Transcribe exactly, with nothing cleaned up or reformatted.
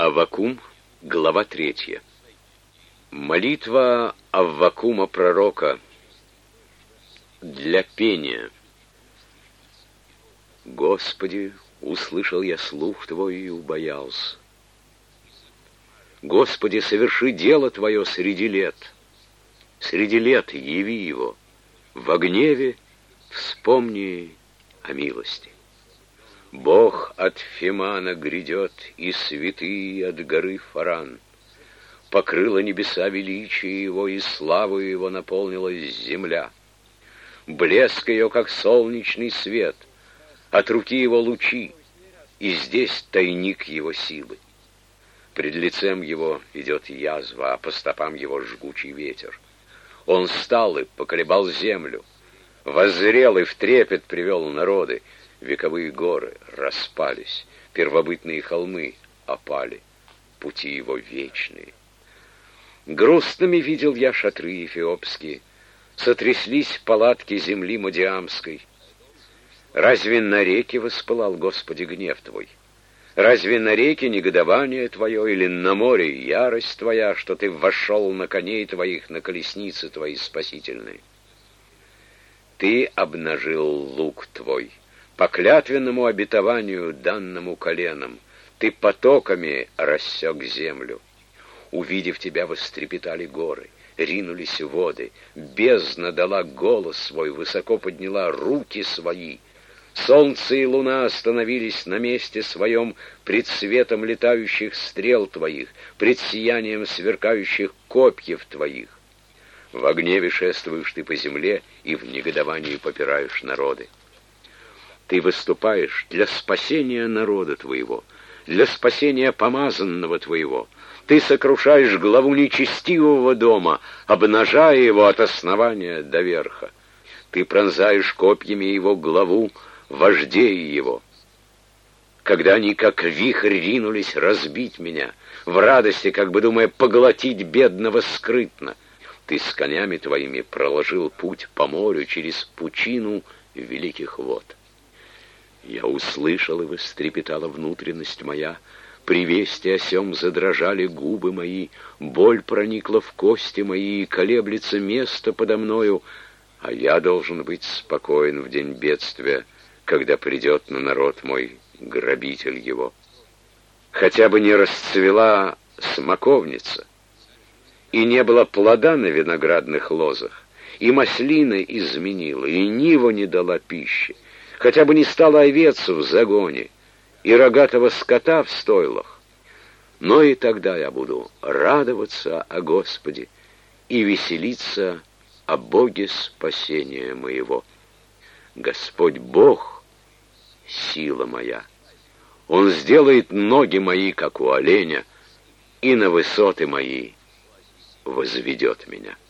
Аввакум, глава третья. Молитва Аввакума пророка для пения. Господи, услышал я слух Твой и убоялся. Господи, соверши дело Твое среди лет. Среди лет яви его. Во гневе вспомни о милости. Бог от Фимана грядет, и святые от горы Фаран. Покрыла небеса величие его, и славу его наполнилась земля. Блеск ее, как солнечный свет, от руки его лучи, и здесь тайник его силы. Пред лицем его идет язва, а по стопам его жгучий ветер. Он стал и поколебал землю, воззрел и в трепет привел народы. Вековые горы распались, первобытные холмы опали, пути его вечные. Грустными видел я шатры эфиопские, сотряслись палатки земли Мадиамской. Разве на реке воспылал, Господи, гнев Твой? Разве на реке негодование Твое, или на море ярость Твоя, что Ты вошел на коней Твоих, на колесницы Твои спасительные? Ты обнажил лук Твой, по клятвенному обетованию, данному коленам, Ты потоками рассек землю. Увидев Тебя, вострепетали горы, ринулись воды, бездна дала голос свой, высоко подняла руки свои. Солнце и луна остановились на месте своем пред светом летающих стрел Твоих, пред сиянием сверкающих копьев Твоих. Во гневе шествуешь Ты по земле и в негодовании попираешь народы. Ты выступаешь для спасения народа Твоего, для спасения помазанного Твоего. Ты сокрушаешь главу нечестивого дома, обнажая его от основания до верха. Ты пронзаешь копьями его главу, вождей его. Когда они, как вихрь, ринулись разбить меня, в радости, как бы думая, поглотить бедного скрытно, Ты с конями Твоими проложил путь по морю через пучину великих вод. Я услышал, и вострепетала внутренность моя, при вести о сем задрожали губы мои, боль проникла в кости мои, и колеблется место подо мною, а я должен быть спокоен в день бедствия, когда придет на народ мой грабитель его. Хотя бы не расцвела смоковница, и не было плода на виноградных лозах, и маслина изменила, и нива не дала пищи, хотя бы не стало овец в загоне и рогатого скота в стойлах, но и тогда я буду радоваться о Господе и веселиться о Боге спасения моего. Господь Бог — сила моя. Он сделает ноги мои, как у оленя, и на высоты мои возведет меня.